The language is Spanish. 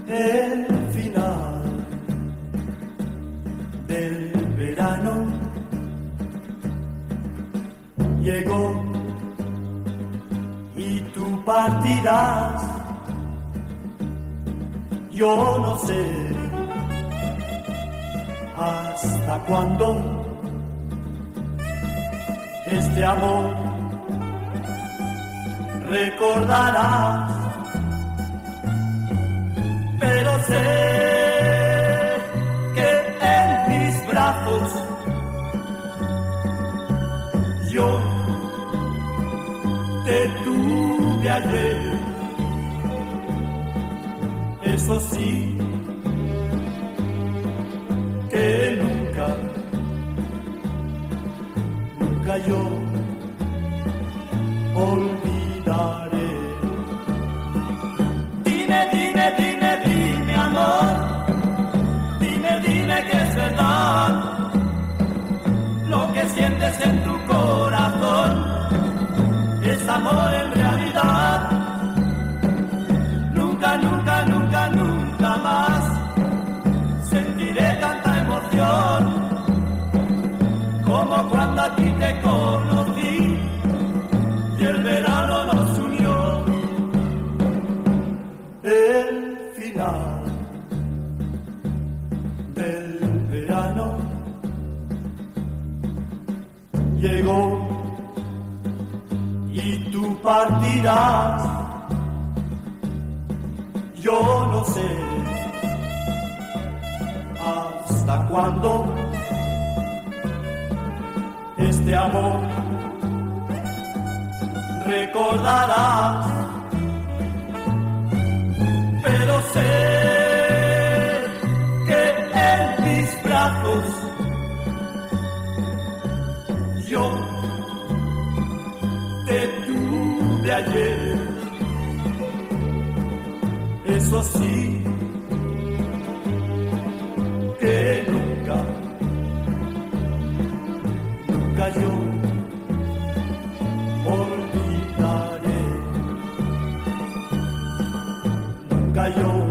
El final del verano llegó y tú partirás. Yo no sé hasta cuándo este amor recordarás, pero sé que en mis brazos yo te tuve ayer. Eso sí, que nunca yo olvidaré. Dime amor, dime que es verdad lo que sientes en tu corazón, es amor en realidad. Nunca más sentiré tanta emoción como cuando a ti te conocí y el verano nos unió. El final del verano llegó y tú partirás. Yo no sé hasta cuándo este amor recordarás, pero sé que en mis brazos yo te tuve ayer. Eso sí, que nunca yo olvidaré, nunca yo